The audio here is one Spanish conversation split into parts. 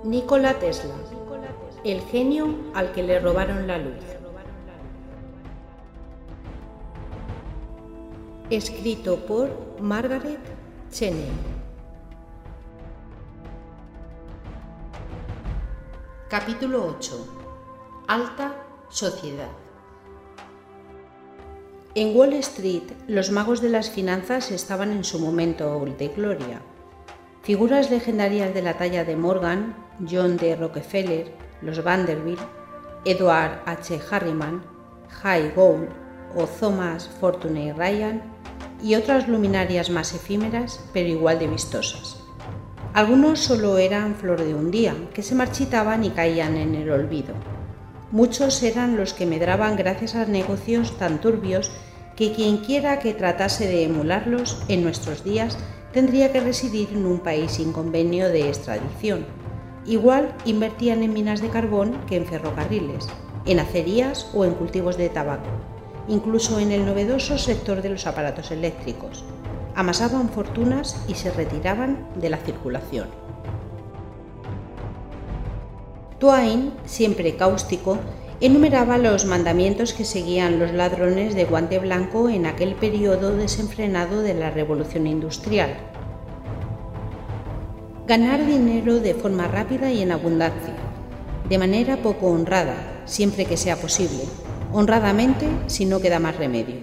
Nikola Tesla, el genio al que le robaron la luz. Escrito por Margaret Cheney. Capítulo 8. Alta sociedad. En Wall Street, los magos de las finanzas estaban en su momento de gloria. Figuras legendarias de la talla de Morgan, John D. Rockefeller, los Vanderbilt, Edward H. Harriman, Jay Gould o Thomas Fortune Ryan y otras luminarias más efímeras pero igual de vistosas. Algunos solo eran flor de un día, que se marchitaban y caían en el olvido. Muchos eran los que medraban gracias a negocios tan turbios que quienquiera que tratase de emularlos en nuestros días tendría que residir en un país sin convenio de extradición. Igual invertían en minas de carbón que en ferrocarriles, en acerías o en cultivos de tabaco, incluso en el novedoso sector de los aparatos eléctricos. Amasaban fortunas y se retiraban de la circulación. Twain, siempre cáustico, enumeraba los mandamientos que seguían los ladrones de guante blanco en aquel periodo desenfrenado de la Revolución Industrial. Ganar dinero de forma rápida y en abundancia, de manera poco honrada, siempre que sea posible, honradamente si no queda más remedio.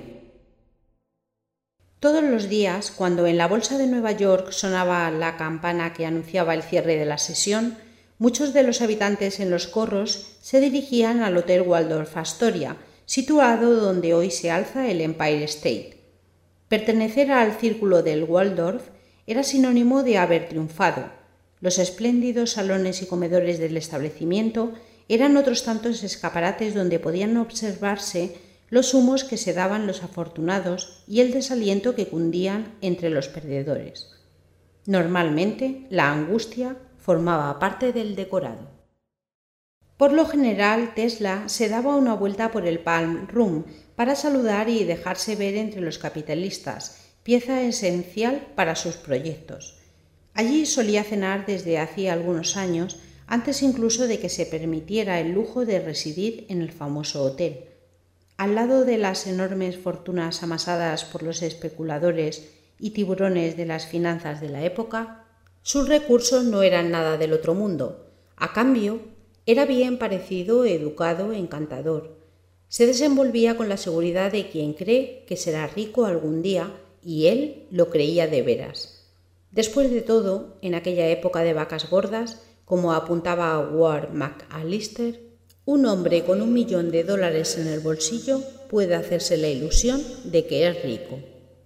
Todos los días, cuando en la bolsa de Nueva York sonaba la campana que anunciaba el cierre de la sesión, muchos de los habitantes en los corros se dirigían al Hotel Waldorf Astoria, situado donde hoy se alza el Empire State. Pertenecer al círculo del Waldorf era sinónimo de haber triunfado. Los espléndidos salones y comedores del establecimiento eran otros tantos escaparates donde podían observarse los humos que se daban los afortunados y el desaliento que cundían entre los perdedores. Normalmente, la angustia formaba parte del decorado. Por lo general, Tesla se daba una vuelta por el Palm Room para saludar y dejarse ver entre los capitalistas, pieza esencial para sus proyectos. Allí solía cenar desde hacía algunos años, antes incluso de que se permitiera el lujo de residir en el famoso hotel. Al lado de las enormes fortunas amasadas por los especuladores y tiburones de las finanzas de la época, sus recursos no eran nada del otro mundo. A cambio, era bien parecido, educado, encantador. Se desenvolvía con la seguridad de quien cree que será rico algún día, y él lo creía de veras. Después de todo, en aquella época de vacas gordas, como apuntaba Ward McAllister, un hombre con $1 millón en el bolsillo puede hacerse la ilusión de que es rico.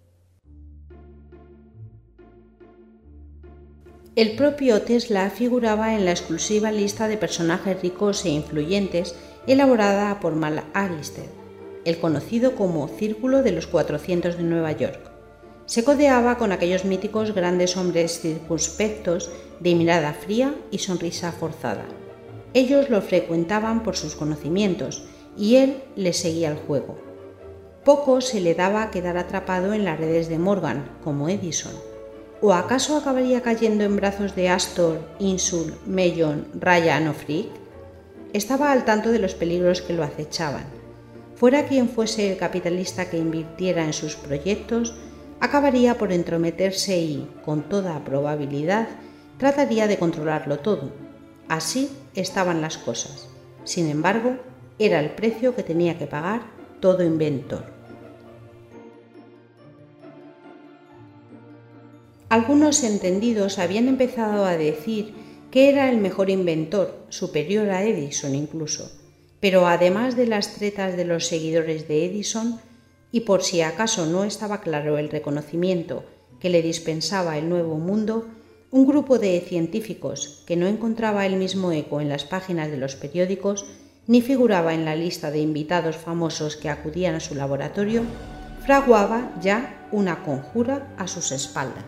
El propio Tesla figuraba en la exclusiva lista de personajes ricos e influyentes elaborada por McAllister, el conocido como Círculo de los 400 de Nueva York. Se codeaba con aquellos míticos grandes hombres circunspectos de mirada fría y sonrisa forzada. Ellos lo frecuentaban por sus conocimientos y él les seguía el juego. Poco se le daba quedar atrapado en las redes de Morgan, como Edison. ¿O acaso acabaría cayendo en brazos de Astor, Insull, Mellon, Ryan o Frick? Estaba al tanto de los peligros que lo acechaban. Fuera quien fuese el capitalista que invirtiera en sus proyectos, acabaría por entrometerse y, con toda probabilidad, trataría de controlarlo todo. Así estaban las cosas. Sin embargo, era el precio que tenía que pagar todo inventor. Algunos entendidos habían empezado a decir que era el mejor inventor, superior a Edison incluso, pero además de las tretas de los seguidores de Edison, y por si acaso no estaba claro el reconocimiento que le dispensaba el nuevo mundo, un grupo de científicos que no encontraba el mismo eco en las páginas de los periódicos ni figuraba en la lista de invitados famosos que acudían a su laboratorio, fraguaba ya una conjura a sus espaldas.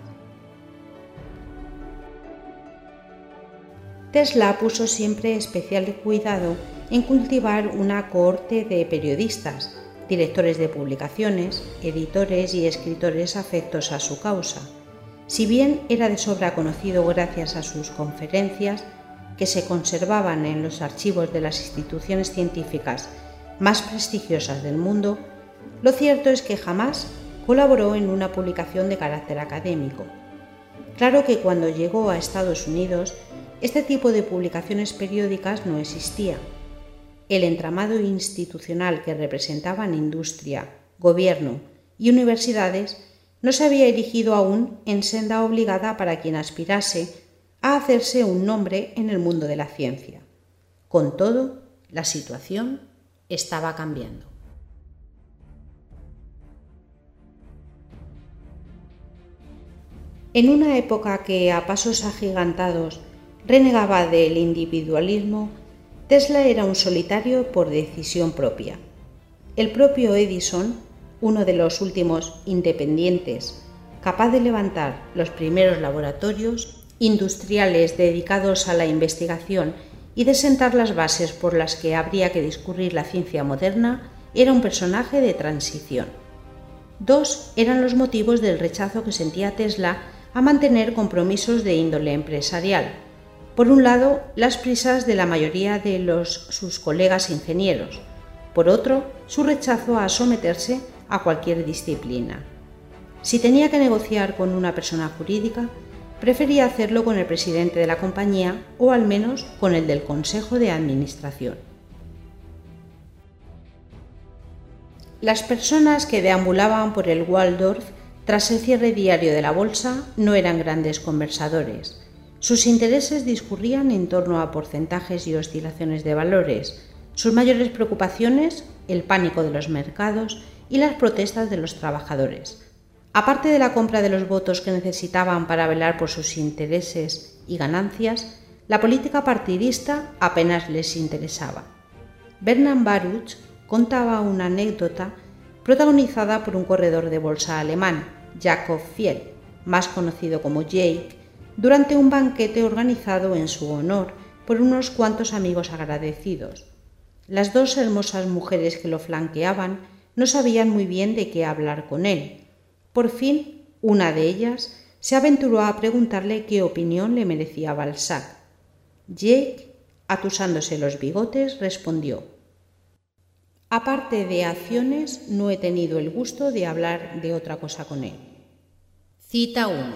Tesla puso siempre especial cuidado en cultivar una cohorte de periodistas, directores de publicaciones, editores y escritores afectos a su causa. Si bien era de sobra conocido gracias a sus conferencias, que se conservaban en los archivos de las instituciones científicas más prestigiosas del mundo, lo cierto es que jamás colaboró en una publicación de carácter académico. Claro que cuando llegó a Estados Unidos, este tipo de publicaciones periódicas no existía. El entramado institucional que representaban industria, gobierno y universidades no se había erigido aún en senda obligada para quien aspirase a hacerse un nombre en el mundo de la ciencia. Con todo, la situación estaba cambiando. En una época que a pasos agigantados renegaba del individualismo, Tesla era un solitario por decisión propia. El propio Edison, uno de los últimos independientes, capaz de levantar los primeros laboratorios industriales dedicados a la investigación y de sentar las bases por las que habría que discurrir la ciencia moderna, era un personaje de transición. Dos eran los motivos del rechazo que sentía Tesla a mantener compromisos de índole empresarial. Por un lado, las prisas de la mayoría de sus colegas ingenieros. Por otro, su rechazo a someterse a cualquier disciplina. Si tenía que negociar con una persona jurídica, prefería hacerlo con el presidente de la compañía o al menos con el del Consejo de Administración. Las personas que deambulaban por el Waldorf tras el cierre diario de la bolsa no eran grandes conversadores. Sus intereses discurrían en torno a porcentajes y oscilaciones de valores. Sus mayores preocupaciones, el pánico de los mercados y las protestas de los trabajadores. Aparte de la compra de los votos que necesitaban para velar por sus intereses y ganancias, la política partidista apenas les interesaba. Bernard Baruch contaba una anécdota protagonizada por un corredor de bolsa alemán, Jakob Fiel, más conocido como Jake, durante un banquete organizado en su honor por unos cuantos amigos agradecidos. Las dos hermosas mujeres que lo flanqueaban no sabían muy bien de qué hablar con él. Por fin, una de ellas se aventuró a preguntarle qué opinión le merecía Balzac. Jake, atusándose los bigotes, respondió: aparte de acciones, no he tenido el gusto de hablar de otra cosa con él. Cita 1.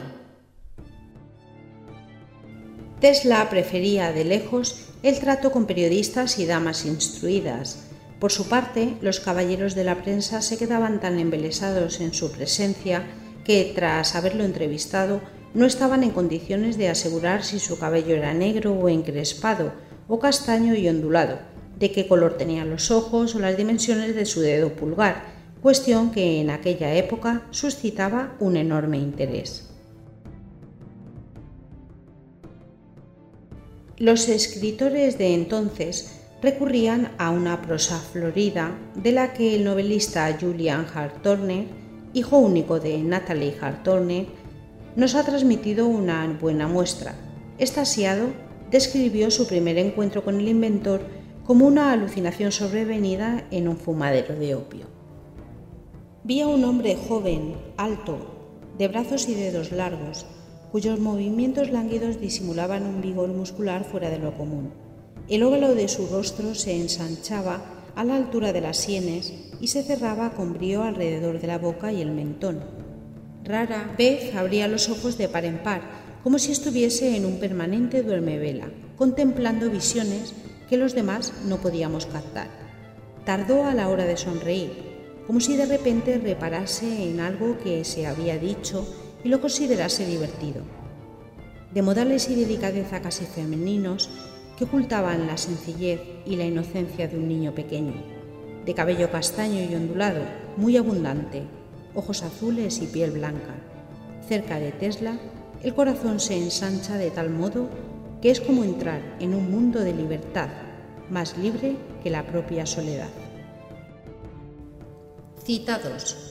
Tesla prefería de lejos el trato con periodistas y damas instruidas. Por su parte, los caballeros de la prensa se quedaban tan embelesados en su presencia que, tras haberlo entrevistado, no estaban en condiciones de asegurar si su cabello era negro o encrespado, o castaño y ondulado, de qué color tenían los ojos o las dimensiones de su dedo pulgar, cuestión que en aquella época suscitaba un enorme interés. Los escritores de entonces recurrían a una prosa florida de la que el novelista Julian Hart Turner, hijo único de Natalie Hart Turner, nos ha transmitido una buena muestra. Extasiado, describió su primer encuentro con el inventor como una alucinación sobrevenida en un fumadero de opio. Vi a un hombre joven, alto, de brazos y dedos largos, cuyos movimientos lánguidos disimulaban un vigor muscular fuera de lo común. El óvalo de su rostro se ensanchaba a la altura de las sienes y se cerraba con brío alrededor de la boca y el mentón. Rara vez abría los ojos de par en par, como si estuviese en un permanente duermevela, contemplando visiones que los demás no podíamos captar. Tardó a la hora de sonreír, como si de repente reparase en algo que se había dicho y lo considerase divertido. De modales y delicadeza casi femeninos que ocultaban la sencillez y la inocencia de un niño pequeño, de cabello castaño y ondulado, muy abundante, ojos azules y piel blanca. Cerca de Tesla, el corazón se ensancha de tal modo que es como entrar en un mundo de libertad, más libre que la propia soledad. Cita 2.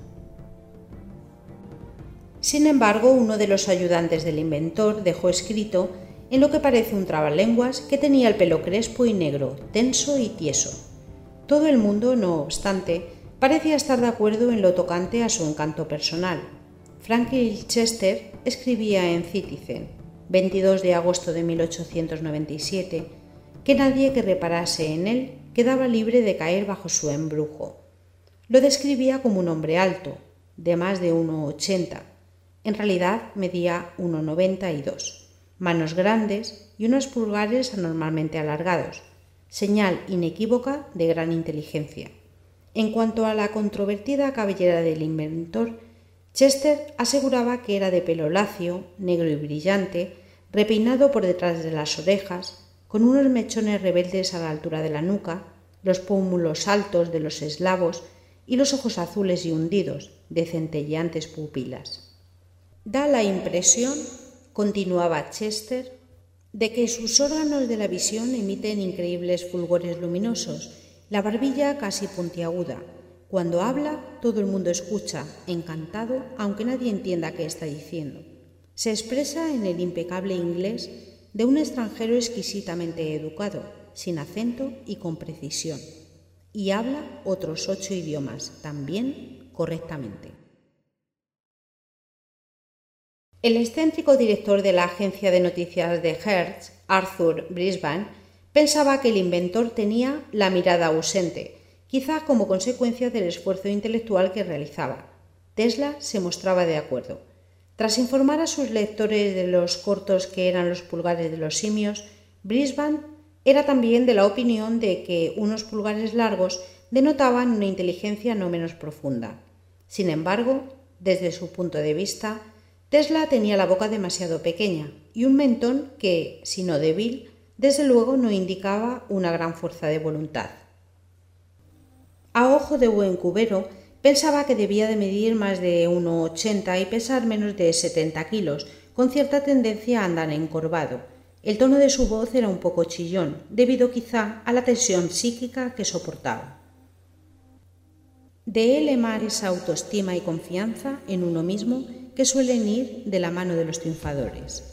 Sin embargo, uno de los ayudantes del inventor dejó escrito, en lo que parece un trabalenguas, que tenía el pelo crespo y negro, tenso y tieso. Todo el mundo, no obstante, parecía estar de acuerdo en lo tocante a su encanto personal. Franklin Chester escribía en Citizen: 22 de agosto de 1897, que nadie que reparase en él quedaba libre de caer bajo su embrujo. Lo describía como un hombre alto, de más de 1,80. En realidad medía 1,92, manos grandes y unos pulgares anormalmente alargados, señal inequívoca de gran inteligencia. En cuanto a la controvertida cabellera del inventor, Chester aseguraba que era de pelo lacio, negro y brillante, repeinado por detrás de las orejas, con unos mechones rebeldes a la altura de la nuca, los pómulos altos de los eslavos y los ojos azules y hundidos, de centelleantes pupilas. Da la impresión, continuaba Chester, de que sus órganos de la visión emiten increíbles fulgores luminosos, la barbilla casi puntiaguda. Cuando habla, todo el mundo escucha, encantado, aunque nadie entienda qué está diciendo. Se expresa en el impecable inglés de un extranjero exquisitamente educado, sin acento y con precisión, y habla otros 8 idiomas, también correctamente. El excéntrico director de la agencia de noticias de Hertz, Arthur Brisbane, pensaba que el inventor tenía la mirada ausente, quizá como consecuencia del esfuerzo intelectual que realizaba. Tesla se mostraba de acuerdo. Tras informar a sus lectores de los cortos que eran los pulgares de los simios, Brisbane era también de la opinión de que unos pulgares largos denotaban una inteligencia no menos profunda. Sin embargo, desde su punto de vista, Tesla tenía la boca demasiado pequeña y un mentón que, si no débil, desde luego no indicaba una gran fuerza de voluntad. A ojo de buen cubero, pensaba que debía de medir más de 1,80 y pesar menos de 70 kilos, con cierta tendencia a andar encorvado. El tono de su voz era un poco chillón, debido quizá a la tensión psíquica que soportaba. De él emana esa autoestima y confianza en uno mismo que suelen ir de la mano de los triunfadores.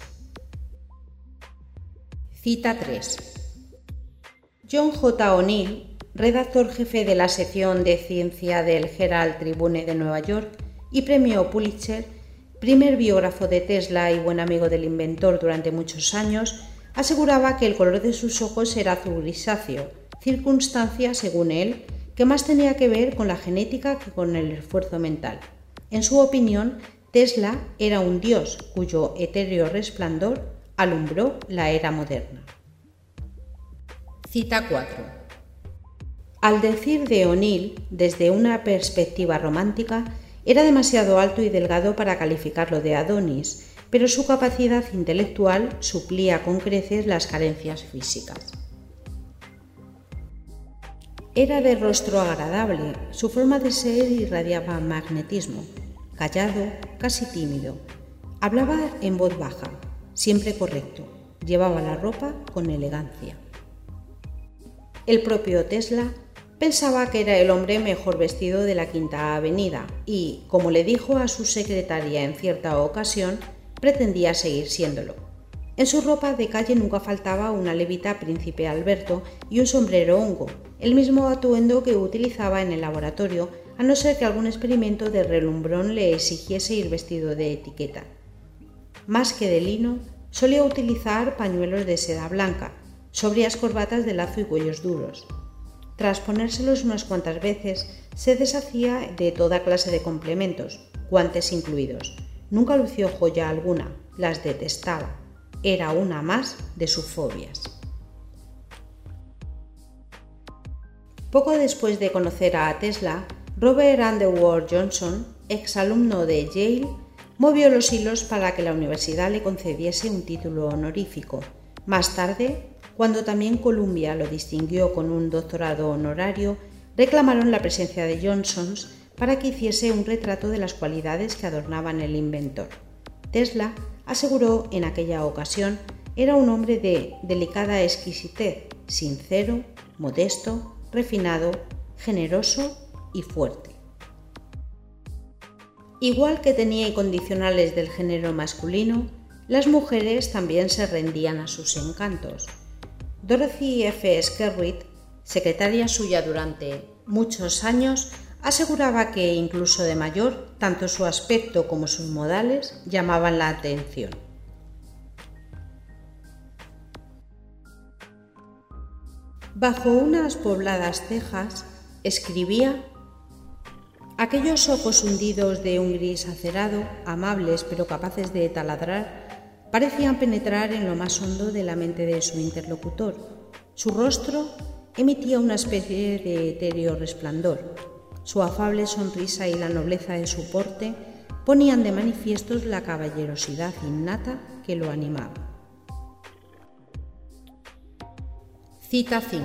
Cita 3. John J. O'Neill, redactor jefe de la sección de ciencia del Herald Tribune de Nueva York y premio Pulitzer, primer biógrafo de Tesla y buen amigo del inventor durante muchos años, aseguraba que el color de sus ojos era azul grisáceo, circunstancia, según él, que más tenía que ver con la genética que con el esfuerzo mental. En su opinión, Tesla era un dios cuyo etéreo resplandor alumbró la era moderna. Cita 4. Al decir de O'Neill, desde una perspectiva romántica, era demasiado alto y delgado para calificarlo de Adonis, pero su capacidad intelectual suplía con creces las carencias físicas. Era de rostro agradable, su forma de ser irradiaba magnetismo, callado, casi tímido. Hablaba en voz baja, siempre correcto, llevaba la ropa con elegancia. El propio Tesla pensaba que era el hombre mejor vestido de la Quinta Avenida y, como le dijo a su secretaria en cierta ocasión, pretendía seguir siéndolo. En su ropa de calle nunca faltaba una levita Príncipe Alberto y un sombrero hongo, el mismo atuendo que utilizaba en el laboratorio, a no ser que algún experimento de relumbrón le exigiese ir vestido de etiqueta. Más que de lino, solía utilizar pañuelos de seda blanca, sobrias corbatas de lazo y cuellos duros. Tras ponérselos unas cuantas veces, se deshacía de toda clase de complementos, guantes incluidos. Nunca lució joya alguna, las detestaba. Era una más de sus fobias. Poco después de conocer a Tesla, Robert Underwood Johnson, exalumno de Yale, movió los hilos para que la universidad le concediese un título honorífico. Más tarde, cuando también Columbia lo distinguió con un doctorado honorario, reclamaron la presencia de Johnson para que hiciese un retrato de las cualidades que adornaban el inventor. Tesla aseguró en aquella ocasión era un hombre de delicada exquisitez, sincero, modesto, refinado, generoso y fuerte. Igual que tenía incondicionales del género masculino, las mujeres también se rendían a sus encantos. Dorothy F. Skerritt, secretaria suya durante muchos años, aseguraba que, incluso de mayor, tanto su aspecto como sus modales llamaban la atención. Bajo unas pobladas cejas escribía. Aquellos ojos hundidos de un gris acerado, amables pero capaces de taladrar, parecían penetrar en lo más hondo de la mente de su interlocutor. Su rostro emitía una especie de etéreo resplandor. Su afable sonrisa y la nobleza de su porte ponían de manifiesto la caballerosidad innata que lo animaba. Cita 5.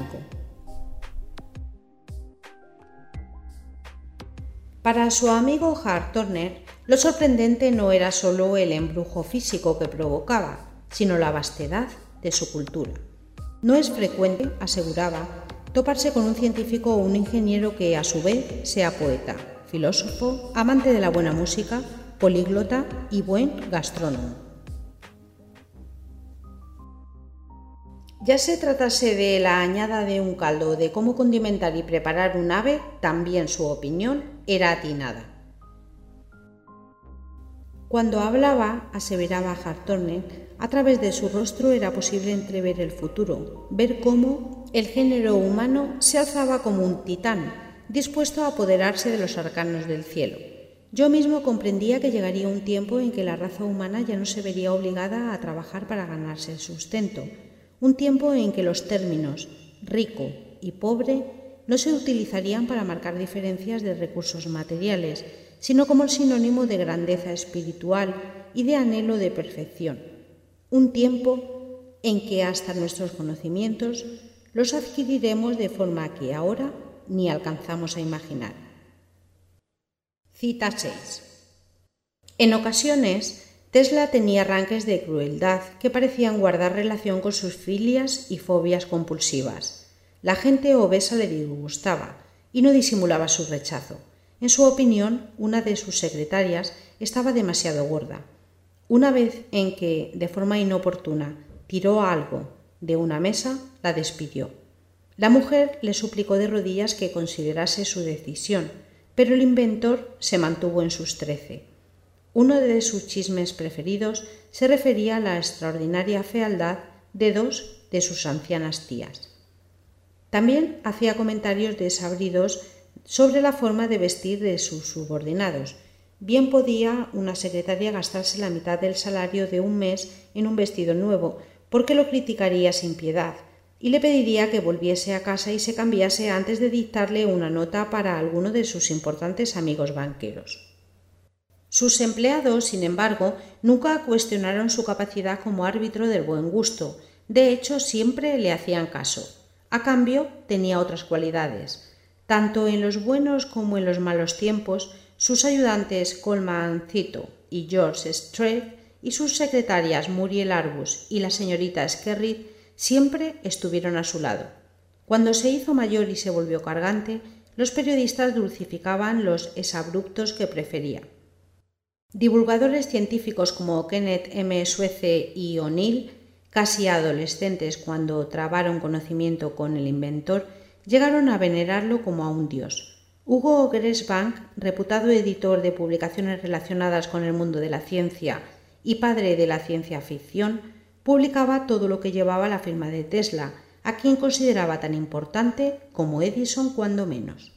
Para su amigo Hart Turner, lo sorprendente no era solo el embrujo físico que provocaba, sino la vastedad de su cultura. No es frecuente, aseguraba, toparse con un científico o un ingeniero que, a su vez, sea poeta, filósofo, amante de la buena música, políglota y buen gastrónomo. Ya se tratase de la añada de un caldo o de cómo condimentar y preparar un ave, también su opinión era atinada. Cuando hablaba, aseveraba Hart Turner, a través de su rostro era posible entrever el futuro, ver cómo el género humano se alzaba como un titán, dispuesto a apoderarse de los arcanos del cielo. Yo mismo comprendía que llegaría un tiempo en que la raza humana ya no se vería obligada a trabajar para ganarse el sustento, un tiempo en que los términos rico y pobre no se utilizarían para marcar diferencias de recursos materiales, sino como el sinónimo de grandeza espiritual y de anhelo de perfección. Un tiempo en que hasta nuestros conocimientos los adquiriremos de forma que ahora ni alcanzamos a imaginar. Cita 6. En ocasiones, Tesla tenía arranques de crueldad que parecían guardar relación con sus filias y fobias compulsivas. La gente obesa le disgustaba y no disimulaba su rechazo. En su opinión, una de sus secretarias estaba demasiado gorda. Una vez en que, de forma inoportuna, tiró algo de una mesa, la despidió. La mujer le suplicó de rodillas que considerase su decisión, pero el inventor se mantuvo en sus 13. Uno de sus chismes preferidos se refería a la extraordinaria fealdad de 2 de sus ancianas tías. También hacía comentarios desabridos sobre la forma de vestir de sus subordinados. Bien podía una secretaria gastarse la mitad del salario de un mes en un vestido nuevo, porque lo criticaría sin piedad, y le pediría que volviese a casa y se cambiase antes de dictarle una nota para alguno de sus importantes amigos banqueros. Sus empleados, sin embargo, nunca cuestionaron su capacidad como árbitro del buen gusto. De hecho, siempre le hacían caso. A cambio, tenía otras cualidades. Tanto en los buenos como en los malos tiempos, sus ayudantes Coleman Cito y George Strait y sus secretarias Muriel Arbus y la señorita Skerrit siempre estuvieron a su lado. Cuando se hizo mayor y se volvió cargante, los periodistas dulcificaban los exabruptos que prefería. Divulgadores científicos como Kenneth M. Sueze y O'Neill, casi adolescentes cuando trabaron conocimiento con el inventor, llegaron a venerarlo como a un dios. Hugo Gernsback, reputado editor de publicaciones relacionadas con el mundo de la ciencia y padre de la ciencia ficción, publicaba todo lo que llevaba la firma de Tesla, a quien consideraba tan importante como Edison cuando menos.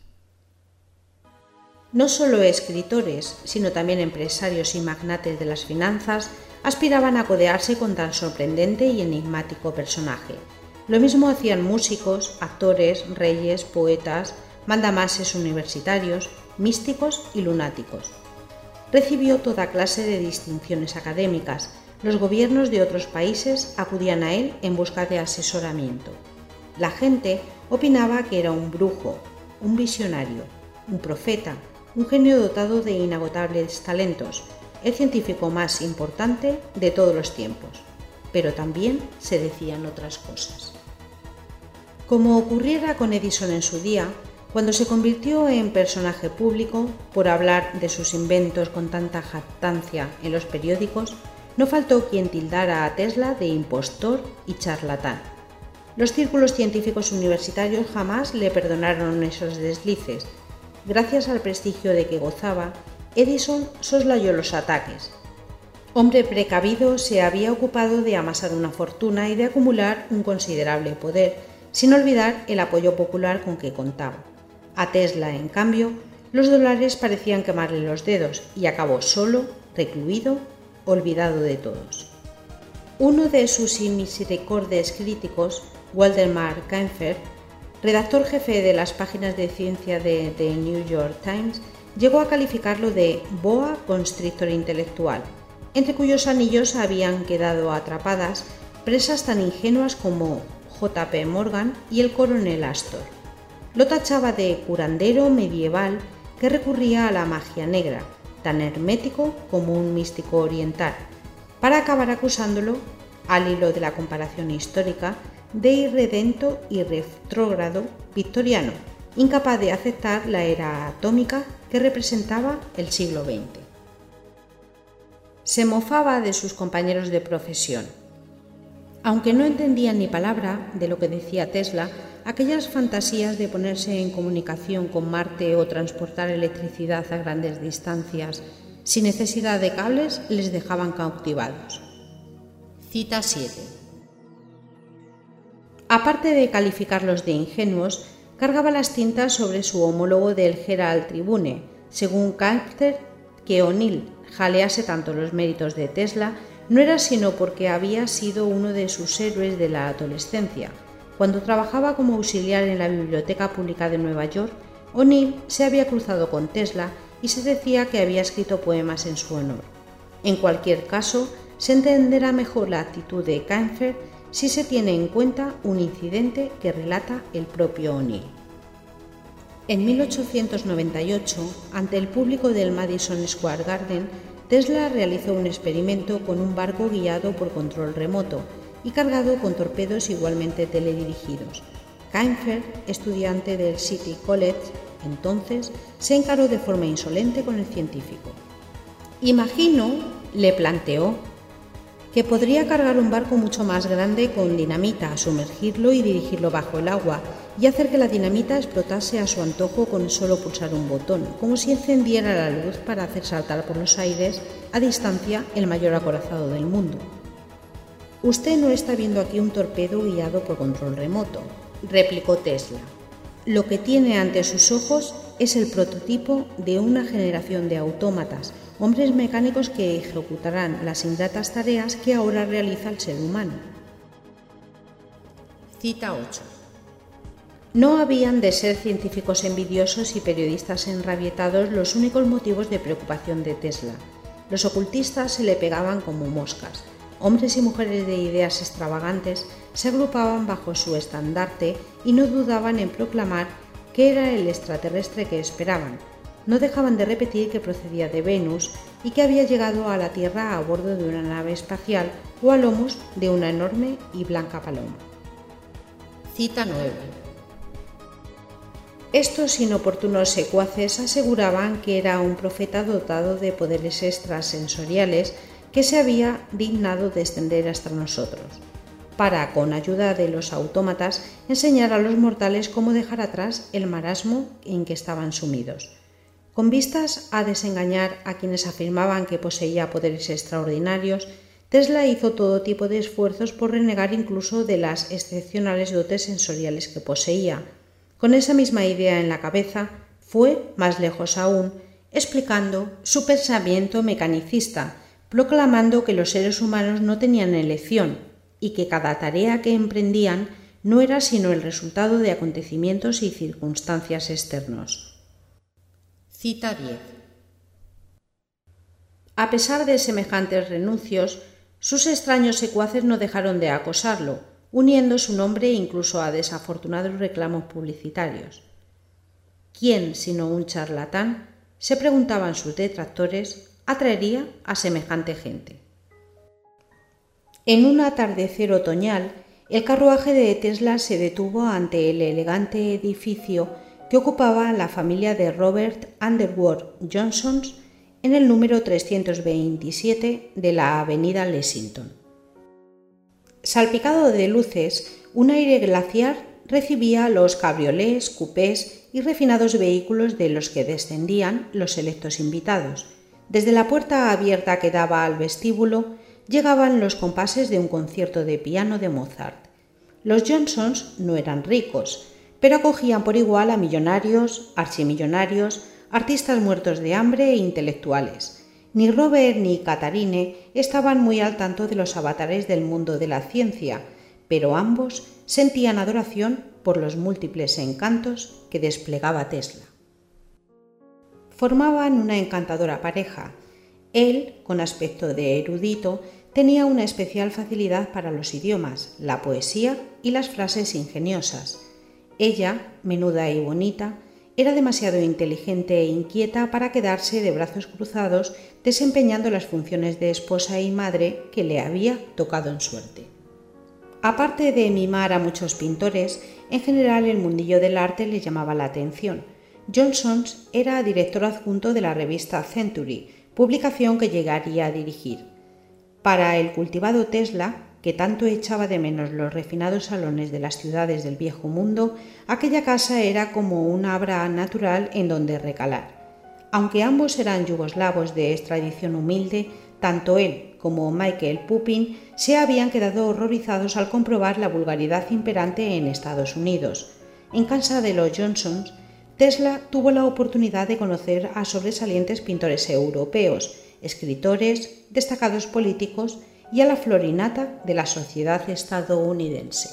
No solo escritores, sino también empresarios y magnates de las finanzas aspiraban a codearse con tan sorprendente y enigmático personaje. Lo mismo hacían músicos, actores, reyes, poetas, mandamases universitarios, místicos y lunáticos. Recibió toda clase de distinciones académicas. Los gobiernos de otros países acudían a él en busca de asesoramiento. La gente opinaba que era un brujo, un visionario, un profeta, un genio dotado de inagotables talentos, el científico más importante de todos los tiempos. Pero también se decían otras cosas. Como ocurriera con Edison en su día, cuando se convirtió en personaje público por hablar de sus inventos con tanta jactancia en los periódicos, no faltó quien tildara a Tesla de impostor y charlatán. Los círculos científicos universitarios jamás le perdonaron esos deslices. Gracias al prestigio de que gozaba, Edison soslayó los ataques. Hombre precavido, se había ocupado de amasar una fortuna y de acumular un considerable poder, sin olvidar el apoyo popular con que contaba. A Tesla, en cambio, los dólares parecían quemarle los dedos y acabó solo, recluido, olvidado de todos. Uno de sus misericordes críticos, Waldemar Kempfer, redactor jefe de las páginas de ciencia de The New York Times, llegó a calificarlo de boa constrictor intelectual, entre cuyos anillos habían quedado atrapadas presas tan ingenuas como J.P. Morgan y el coronel Astor. Lo tachaba de curandero medieval que recurría a la magia negra, tan hermético como un místico oriental, para acabar acusándolo, al hilo de la comparación histórica, de irredento y retrógrado victoriano, incapaz de aceptar la era atómica que representaba el siglo XX. Se mofaba de sus compañeros de profesión. Aunque no entendían ni palabra de lo que decía Tesla, aquellas fantasías de ponerse en comunicación con Marte o transportar electricidad a grandes distancias sin necesidad de cables les dejaban cautivados. Cita 7. Aparte de calificarlos de ingenuos, cargaba las tintas sobre su homólogo del Herald Tribune, según Kempfer, que O'Neill jalease tanto los méritos de Tesla no era sino porque había sido uno de sus héroes de la adolescencia. Cuando trabajaba como auxiliar en la Biblioteca Pública de Nueva York, O'Neill se había cruzado con Tesla y se decía que había escrito poemas en su honor. En cualquier caso, se entenderá mejor la actitud de Kempfer si se tiene en cuenta un incidente que relata el propio O'Neill. En 1898, ante el público del Madison Square Garden, Tesla realizó un experimento con un barco guiado por control remoto y cargado con torpedos igualmente teledirigidos. Kempfer, estudiante del City College, entonces, se encaró de forma insolente con el científico. «Imagino», le planteó, «que podría cargar un barco mucho más grande con dinamita, sumergirlo y dirigirlo bajo el agua y hacer que la dinamita explotase a su antojo con solo pulsar un botón, como si encendiera la luz para hacer saltar por los aires a distancia el mayor acorazado del mundo». «Usted no está viendo aquí un torpedo guiado por control remoto», replicó Tesla. «Lo que tiene ante sus ojos es el prototipo de una generación de autómatas, hombres mecánicos que ejecutarán las ingratas tareas que ahora realiza el ser humano». Cita 8. No habían de ser científicos envidiosos y periodistas enrabietados los únicos motivos de preocupación de Tesla. Los ocultistas se le pegaban como moscas. Hombres y mujeres de ideas extravagantes se agrupaban bajo su estandarte y no dudaban en proclamar que era el extraterrestre que esperaban. No dejaban de repetir que procedía de Venus y que había llegado a la Tierra a bordo de una nave espacial o a lomos de una enorme y blanca paloma. Cita 9. Estos inoportunos secuaces aseguraban que era un profeta dotado de poderes extrasensoriales que se había dignado descender hasta nosotros, para, con ayuda de los autómatas, enseñar a los mortales cómo dejar atrás el marasmo en que estaban sumidos. Con vistas a desengañar a quienes afirmaban que poseía poderes extraordinarios, Tesla hizo todo tipo de esfuerzos por renegar incluso de las excepcionales dotes sensoriales que poseía. Con esa misma idea en la cabeza, fue, más lejos aún, explicando su pensamiento mecanicista, proclamando que los seres humanos no tenían elección y que cada tarea que emprendían no era sino el resultado de acontecimientos y circunstancias externos. Cita 10. A pesar de semejantes renuncios, sus extraños secuaces no dejaron de acosarlo, uniendo su nombre incluso a desafortunados reclamos publicitarios. ¿Quién, sino un charlatán?, se preguntaban sus detractores, atraería a semejante gente. En un atardecer otoñal, el carruaje de Tesla se detuvo ante el elegante edificio que ocupaba la familia de Robert Underwood Johnson en el número 327 de la avenida Lexington. Salpicado de luces, un aire glaciar recibía los cabriolés, cupés y refinados vehículos de los que descendían los selectos invitados. Desde la puerta abierta que daba al vestíbulo llegaban los compases de un concierto de piano de Mozart. Los Johnsons no eran ricos, pero acogían por igual a millonarios, archimillonarios, artistas muertos de hambre e intelectuales. Ni Robert ni Catharine estaban muy al tanto de los avatares del mundo de la ciencia, pero ambos sentían adoración por los múltiples encantos que desplegaba Tesla. Formaban una encantadora pareja. Él, con aspecto de erudito, tenía una especial facilidad para los idiomas, la poesía y las frases ingeniosas. Ella, menuda y bonita, era demasiado inteligente e inquieta para quedarse de brazos cruzados desempeñando las funciones de esposa y madre que le había tocado en suerte. Aparte de mimar a muchos pintores, en general el mundillo del arte le llamaba la atención. Johnson era director adjunto de la revista Century, publicación que llegaría a dirigir. Para el cultivado Tesla, que tanto echaba de menos los refinados salones de las ciudades del viejo mundo, aquella casa era como una abra natural en donde recalar. Aunque ambos eran yugoslavos de extradición humilde, tanto él como Michael Pupin se habían quedado horrorizados al comprobar la vulgaridad imperante en Estados Unidos. En casa de los Johnsons, Tesla tuvo la oportunidad de conocer a sobresalientes pintores europeos, escritores, destacados políticos y a la florinata de la sociedad estadounidense.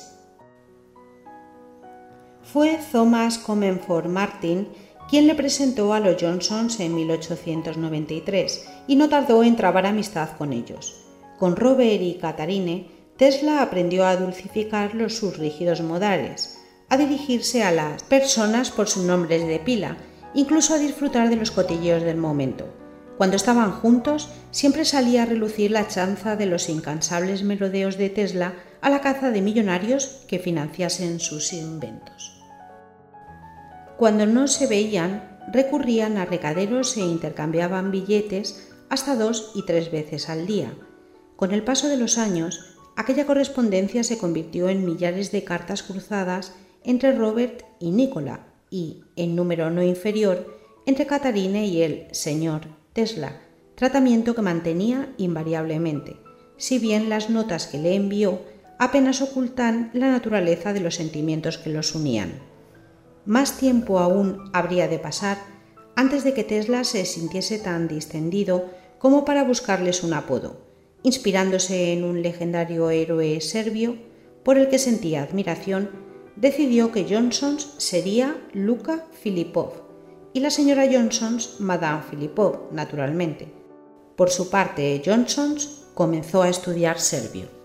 Fue Thomas Comenford Martin quien le presentó a los Johnsons en 1893 y no tardó en trabar amistad con ellos. Con Robert y Catharine, Tesla aprendió a dulcificar sus rígidos modales, a dirigirse a las personas por sus nombres de pila, incluso a disfrutar de los cotilleos del momento. Cuando estaban juntos, siempre salía a relucir la chanza de los incansables merodeos de Tesla a la caza de millonarios que financiasen sus inventos. Cuando no se veían, recurrían a recaderos e intercambiaban billetes hasta 2 y 3 veces al día. Con el paso de los años, aquella correspondencia se convirtió en millares de cartas cruzadas entre Robert y Nikola y, en número no inferior, entre Catharine y el señor Tesla, tratamiento que mantenía invariablemente, si bien las notas que le envió apenas ocultan la naturaleza de los sentimientos que los unían. Más tiempo aún habría de pasar antes de que Tesla se sintiese tan distendido como para buscarles un apodo, inspirándose en un legendario héroe serbio por el que sentía admiración, decidió que Johnsons sería Luka Filipov y la señora Johnsons Madame Filipov, naturalmente. Por su parte, Johnsons comenzó a estudiar serbio.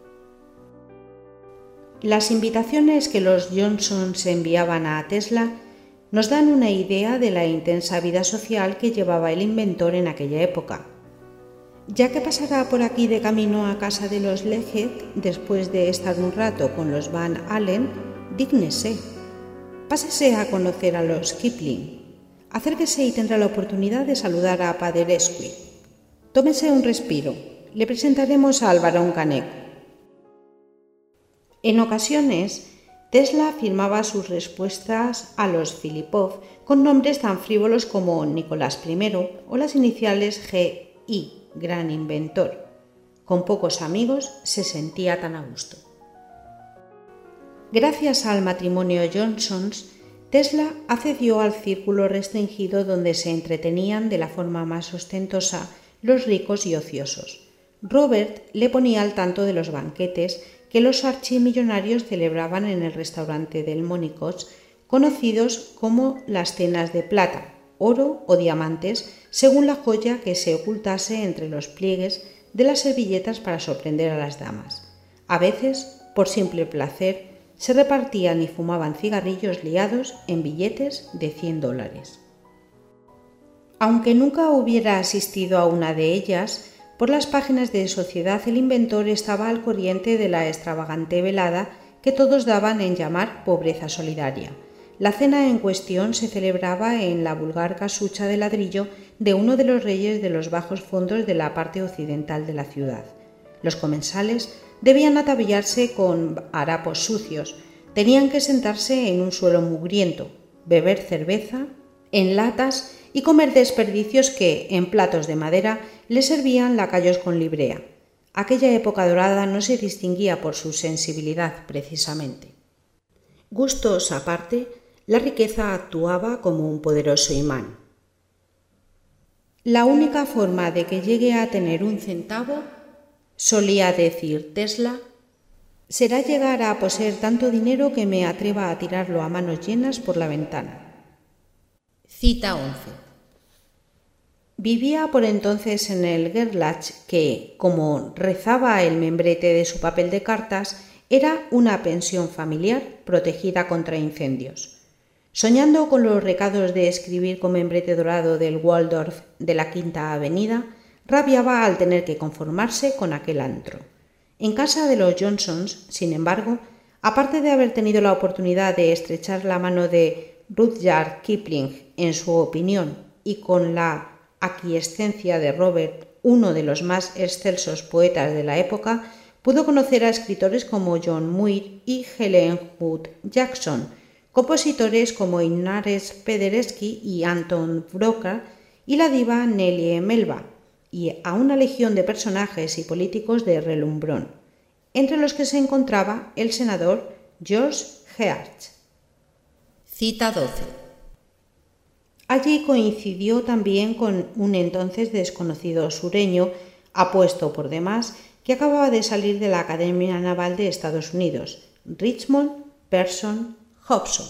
Las invitaciones que los Johnsons enviaban a Tesla nos dan una idea de la intensa vida social que llevaba el inventor en aquella época. Ya que pasará por aquí de camino a casa de los Leggett, después de estar un rato con los Van Allen, dígnese. Pásese a conocer a los Kipling. Acérquese y tendrá la oportunidad de saludar a Paderewski. Tómese un respiro. Le presentaremos al barón Canek. En ocasiones, Tesla firmaba sus respuestas a los Filipov con nombres tan frívolos como Nicolás I o las iniciales G.I., gran inventor. Con pocos amigos se sentía tan a gusto. Gracias al matrimonio Johnsons, Tesla accedió al círculo restringido donde se entretenían de la forma más ostentosa los ricos y ociosos. Robert le ponía al tanto de los banquetes que los archimillonarios celebraban en el restaurante Delmonico's, conocidos como las cenas de plata, oro o diamantes, según la joya que se ocultase entre los pliegues de las servilletas para sorprender a las damas. A veces, por simple placer, se repartían y fumaban cigarrillos liados en billetes de $100. Aunque nunca hubiera asistido a una de ellas, por las páginas de Sociedad el inventor estaba al corriente de la extravagante velada que todos daban en llamar pobreza solidaria. La cena en cuestión se celebraba en la vulgar casucha de ladrillo de uno de los reyes de los bajos fondos de la parte occidental de la ciudad. Los comensales debían ataviarse con harapos sucios, tenían que sentarse en un suelo mugriento, beber cerveza en latas y comer desperdicios que, en platos de madera, les servían lacayos con librea. Aquella época dorada no se distinguía por su sensibilidad, precisamente. Gustos aparte, la riqueza actuaba como un poderoso imán. La única forma de que llegue a tener un centavo, solía decir Tesla, será llegar a poseer tanto dinero que me atreva a tirarlo a manos llenas por la ventana. Cita 11. Vivía por entonces en el Gerlach, que, como rezaba el membrete de su papel de cartas, era una pensión familiar protegida contra incendios. Soñando con los recados de escribir con membrete dorado del Waldorf de la Quinta Avenida, rabiaba al tener que conformarse con aquel antro. En casa de los Johnsons, sin embargo, aparte de haber tenido la oportunidad de estrechar la mano de Rudyard Kipling en su opinión y con la aquiescencia de Robert, uno de los más excelsos poetas de la época, pudo conocer a escritores como John Muir y Helen Hood Jackson, compositores como Ignace Paderewski y Anton Bruckner y la diva Nellie Melba, y a una legión de personajes y políticos de relumbrón, entre los que se encontraba el senador George Hearst. Cita 12. Allí coincidió también con un entonces desconocido sureño, apuesto por demás, que acababa de salir de la Academia Naval de Estados Unidos, Richmond Pearson Hobson.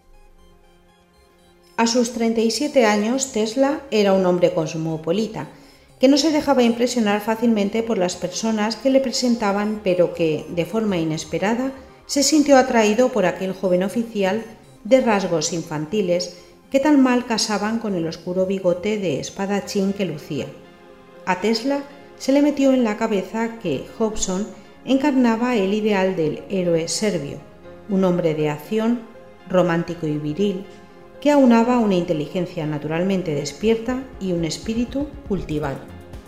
A sus 37 años, Tesla era un hombre cosmopolita, que no se dejaba impresionar fácilmente por las personas que le presentaban, pero que, de forma inesperada, se sintió atraído por aquel joven oficial de rasgos infantiles que tan mal casaban con el oscuro bigote de espadachín que lucía. A Tesla se le metió en la cabeza que Hobson encarnaba el ideal del héroe serbio, un hombre de acción, romántico y viril, que aunaba una inteligencia naturalmente despierta y un espíritu cultivado.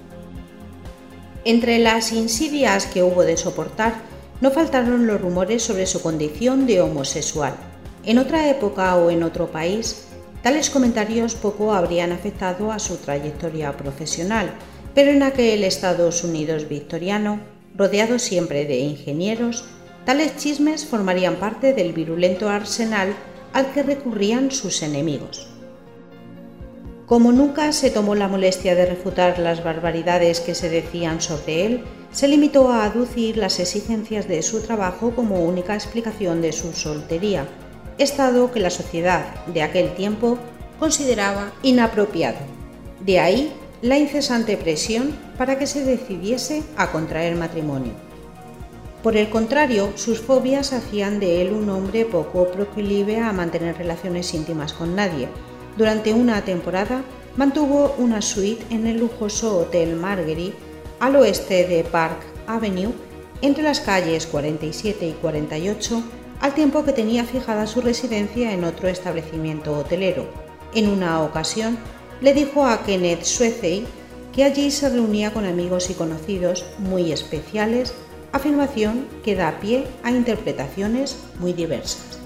Entre las insidias que hubo de soportar, no faltaron los rumores sobre su condición de homosexual. En otra época o en otro país, tales comentarios poco habrían afectado a su trayectoria profesional, pero en aquel Estados Unidos victoriano, rodeado siempre de ingenieros, tales chismes formarían parte del virulento arsenal al que recurrían sus enemigos. Como nunca se tomó la molestia de refutar las barbaridades que se decían sobre él, se limitó a aducir las exigencias de su trabajo como única explicación de su soltería, estado que la sociedad de aquel tiempo consideraba inapropiado. De ahí la incesante presión para que se decidiese a contraer matrimonio. Por el contrario, sus fobias hacían de él un hombre poco proclive a mantener relaciones íntimas con nadie. Durante una temporada mantuvo una suite en el lujoso Hotel Marguerite al oeste de Park Avenue, entre las calles 47 y 48, al tiempo que tenía fijada su residencia en otro establecimiento hotelero. En una ocasión le dijo a Kenneth Swetey que allí se reunía con amigos y conocidos muy especiales, afirmación que da pie a interpretaciones muy diversas.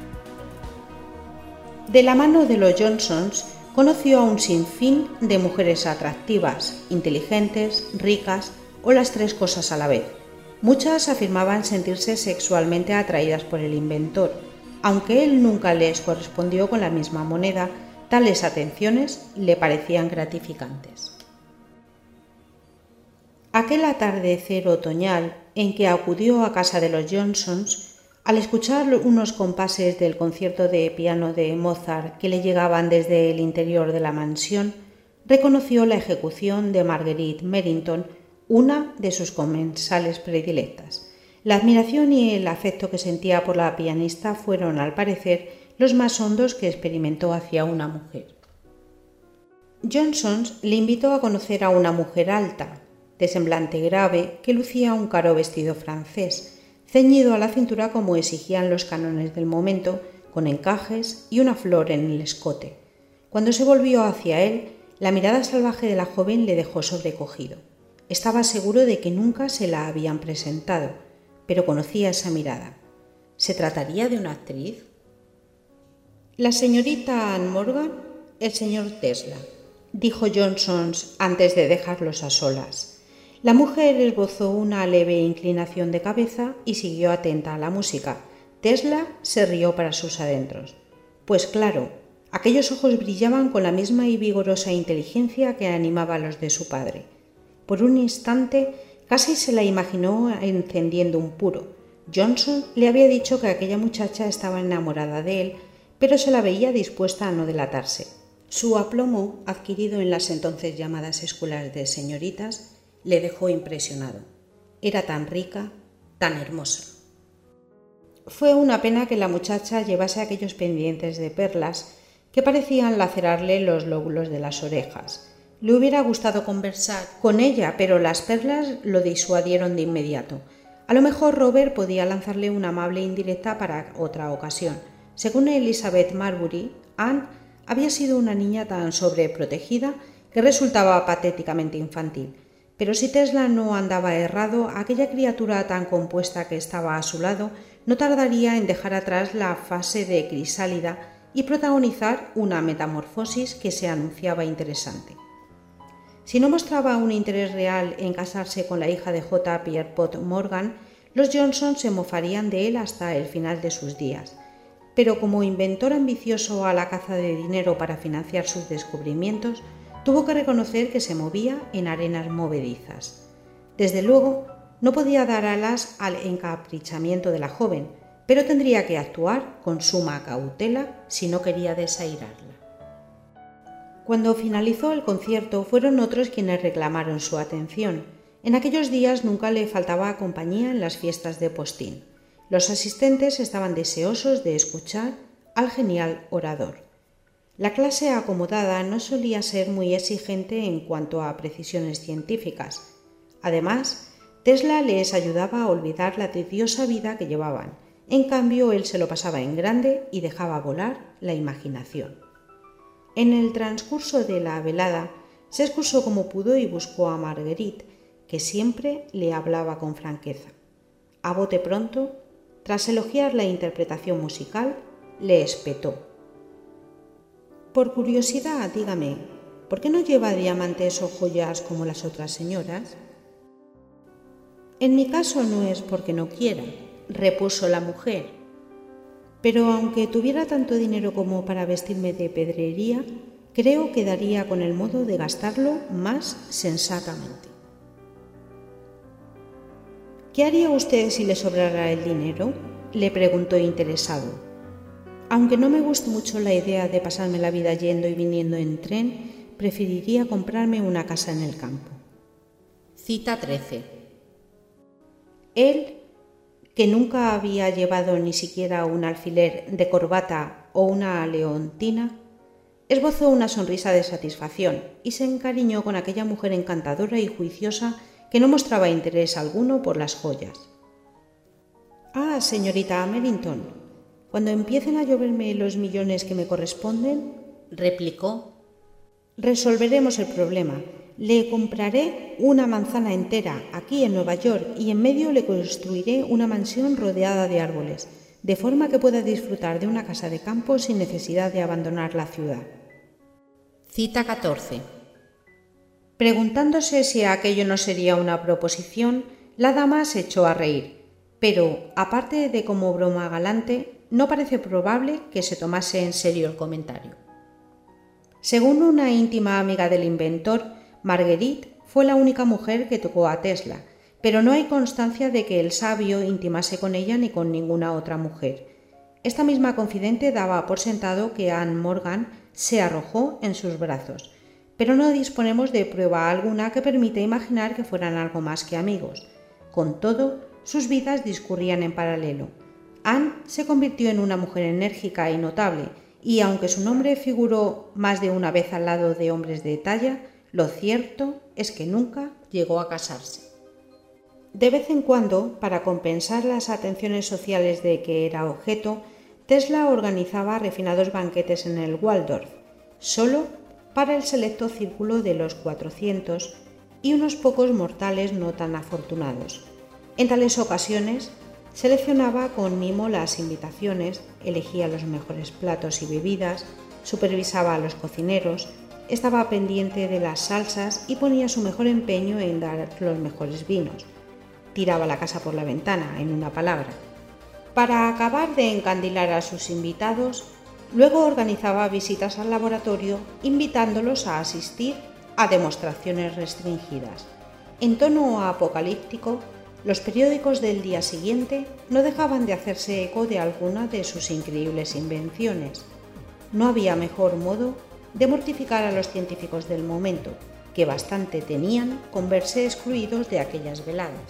De la mano de los Johnsons conoció a un sinfín de mujeres atractivas, inteligentes, ricas o las tres cosas a la vez. Muchas afirmaban sentirse sexualmente atraídas por el inventor, aunque él nunca les correspondió con la misma moneda. Tales atenciones le parecían gratificantes. Aquel atardecer otoñal en que acudió a casa de los Johnsons, al escuchar unos compases del concierto de piano de Mozart que le llegaban desde el interior de la mansión, reconoció la ejecución de Marguerite Merrington, una de sus comensales predilectas. La admiración y el afecto que sentía por la pianista fueron, al parecer, los más hondos que experimentó hacia una mujer. Johnsons le invitó a conocer a una mujer alta, de semblante grave, que lucía un caro vestido francés, ceñido a la cintura como exigían los cánones del momento, con encajes y una flor en el escote. Cuando se volvió hacia él, la mirada salvaje de la joven le dejó sobrecogido. Estaba seguro de que nunca se la habían presentado, pero conocía esa mirada. ¿Se trataría de una actriz? La señorita Anne Morgan, el señor Tesla, dijo Johnsons antes de dejarlos a solas. La mujer esbozó una leve inclinación de cabeza y siguió atenta a la música. Tesla se rió para sus adentros. Pues claro, aquellos ojos brillaban con la misma y vigorosa inteligencia que animaba a los de su padre. Por un instante casi se la imaginó encendiendo un puro. Johnson le había dicho que aquella muchacha estaba enamorada de él, pero se la veía dispuesta a no delatarse. Su aplomo, adquirido en las entonces llamadas escuelas de señoritas, le dejó impresionado. Era tan rica, tan hermosa. Fue una pena que la muchacha llevase aquellos pendientes de perlas que parecían lacerarle los lóbulos de las orejas. Le hubiera gustado conversar con ella, pero las perlas lo disuadieron de inmediato. A lo mejor Robert podía lanzarle una amable indirecta para otra ocasión. Según Elizabeth Marbury, Anne había sido una niña tan sobreprotegida que resultaba patéticamente infantil. Pero si Tesla no andaba errado, aquella criatura tan compuesta que estaba a su lado no tardaría en dejar atrás la fase de crisálida y protagonizar una metamorfosis que se anunciaba interesante. Si no mostraba un interés real en casarse con la hija de J. Pierpont Morgan, los Johnson se mofarían de él hasta el final de sus días. Pero como inventor ambicioso a la caza de dinero para financiar sus descubrimientos, tuvo que reconocer que se movía en arenas movedizas. Desde luego, no podía dar alas al encaprichamiento de la joven, pero tendría que actuar con suma cautela si no quería desairarla. Cuando finalizó el concierto, fueron otros quienes reclamaron su atención. En aquellos días nunca le faltaba compañía en las fiestas de postín. Los asistentes estaban deseosos de escuchar al genial orador. La clase acomodada no solía ser muy exigente en cuanto a precisiones científicas. Además, Tesla les ayudaba a olvidar la tediosa vida que llevaban. En cambio, él se lo pasaba en grande y dejaba volar la imaginación. En el transcurso de la velada, se excusó como pudo y buscó a Marguerite, que siempre le hablaba con franqueza. A bote pronto, tras elogiar la interpretación musical, le espetó. Por curiosidad, dígame, ¿por qué no lleva diamantes o joyas como las otras señoras? En mi caso no es porque no quiera, repuso la mujer. Pero aunque tuviera tanto dinero como para vestirme de pedrería, creo que daría con el modo de gastarlo más sensatamente. ¿Qué haría usted si le sobrara el dinero?, le preguntó interesado. Aunque no me guste mucho la idea de pasarme la vida yendo y viniendo en tren, preferiría comprarme una casa en el campo. Cita 13. Él, que nunca había llevado ni siquiera un alfiler de corbata o una leontina, esbozó una sonrisa de satisfacción y se encariñó con aquella mujer encantadora y juiciosa que no mostraba interés alguno por las joyas. «Ah, señorita Amerington, cuando empiecen a lloverme los millones que me corresponden», replicó, «resolveremos el problema. Le compraré una manzana entera aquí en Nueva York y en medio le construiré una mansión rodeada de árboles, de forma que pueda disfrutar de una casa de campo sin necesidad de abandonar la ciudad». Cita 14. Preguntándose si aquello no sería una proposición, la dama se echó a reír, pero, aparte de como broma galante, no parece probable que se tomase en serio el comentario. Según una íntima amiga del inventor, Marguerite fue la única mujer que tocó a Tesla, pero no hay constancia de que el sabio intimase con ella ni con ninguna otra mujer. Esta misma confidente daba por sentado que Anne Morgan se arrojó en sus brazos, pero no disponemos de prueba alguna que permita imaginar que fueran algo más que amigos. Con todo, sus vidas discurrían en paralelo. Anne se convirtió en una mujer enérgica y notable, y aunque su nombre figuró más de una vez al lado de hombres de talla, lo cierto es que nunca llegó a casarse. De vez en cuando, para compensar las atenciones sociales de que era objeto, Tesla organizaba refinados banquetes en el Waldorf, solo para el selecto círculo de los 400 y unos pocos mortales no tan afortunados. En tales ocasiones, seleccionaba con mimo las invitaciones, elegía los mejores platos y bebidas, supervisaba a los cocineros, estaba pendiente de las salsas y ponía su mejor empeño en dar los mejores vinos. Tiraba la casa por la ventana, en una palabra. Para acabar de encandilar a sus invitados, luego organizaba visitas al laboratorio invitándolos a asistir a demostraciones restringidas. En tono apocalíptico, los periódicos del día siguiente no dejaban de hacerse eco de alguna de sus increíbles invenciones. No había mejor modo de mortificar a los científicos del momento, que bastante tenían con verse excluidos de aquellas veladas.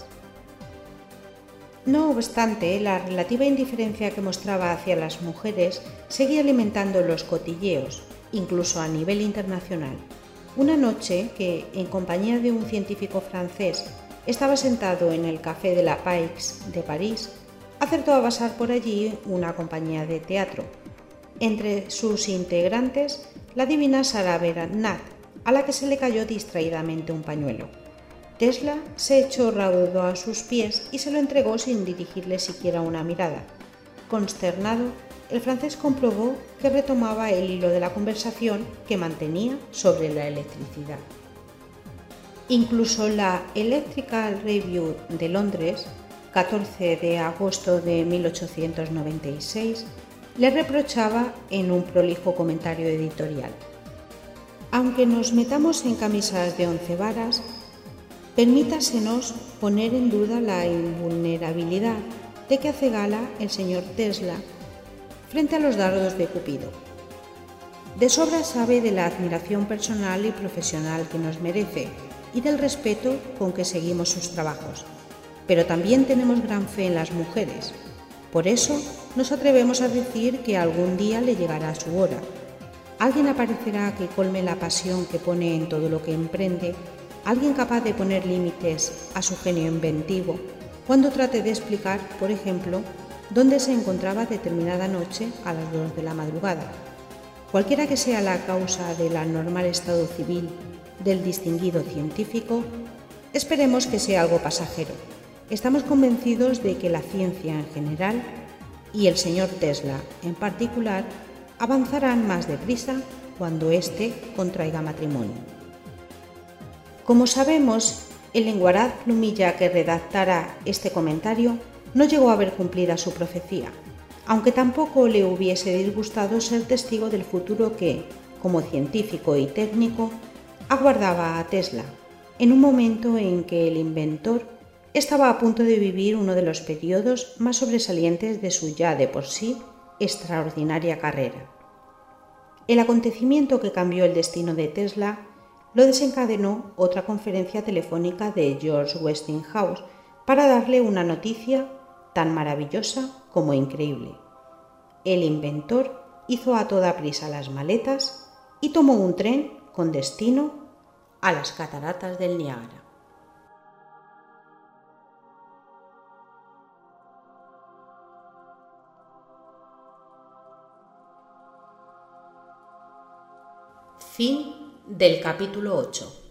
No obstante, la relativa indiferencia que mostraba hacia las mujeres seguía alimentando los cotilleos, incluso a nivel internacional. Una noche que, en compañía de un científico francés, estaba sentado en el Café de la Paix de París, acertó a pasar por allí una compañía de teatro. Entre sus integrantes, la divina Sarah Bernhardt, a la que se le cayó distraídamente un pañuelo. Tesla se echó raudo a sus pies y se lo entregó sin dirigirle siquiera una mirada. Consternado, el francés comprobó que retomaba el hilo de la conversación que mantenía sobre la electricidad. Incluso la Electrical Review de Londres, 14 de agosto de 1896, le reprochaba en un prolijo comentario editorial: aunque nos metamos en camisas de 11 varas, permítasenos poner en duda la invulnerabilidad de que hace gala el señor Tesla frente a los dardos de Cupido. De sobra sabe de la admiración personal y profesional que nos merece y del respeto con que seguimos sus trabajos, pero también tenemos gran fe en las mujeres. Por eso nos atrevemos a decir que algún día le llegará su hora. Alguien aparecerá que colme la pasión que pone en todo lo que emprende, alguien capaz de poner límites a su genio inventivo cuando trate de explicar, por ejemplo, dónde se encontraba determinada noche a las 2 de la madrugada. Cualquiera que sea la causa del anormal estado civil del distinguido científico, esperemos que sea algo pasajero. Estamos convencidos de que la ciencia en general y el señor Tesla en particular avanzarán más deprisa cuando éste contraiga matrimonio. Como sabemos, el lenguaraz plumilla que redactara este comentario no llegó a ver cumplida su profecía, aunque tampoco le hubiese disgustado ser testigo del futuro que, como científico y técnico, aguardaba a Tesla, en un momento en que el inventor estaba a punto de vivir uno de los periodos más sobresalientes de su ya de por sí extraordinaria carrera. El acontecimiento que cambió el destino de Tesla lo desencadenó otra conferencia telefónica de George Westinghouse para darle una noticia tan maravillosa como increíble. El inventor hizo a toda prisa las maletas y tomó un tren con destino a las cataratas del Niágara. Fin del capítulo 8.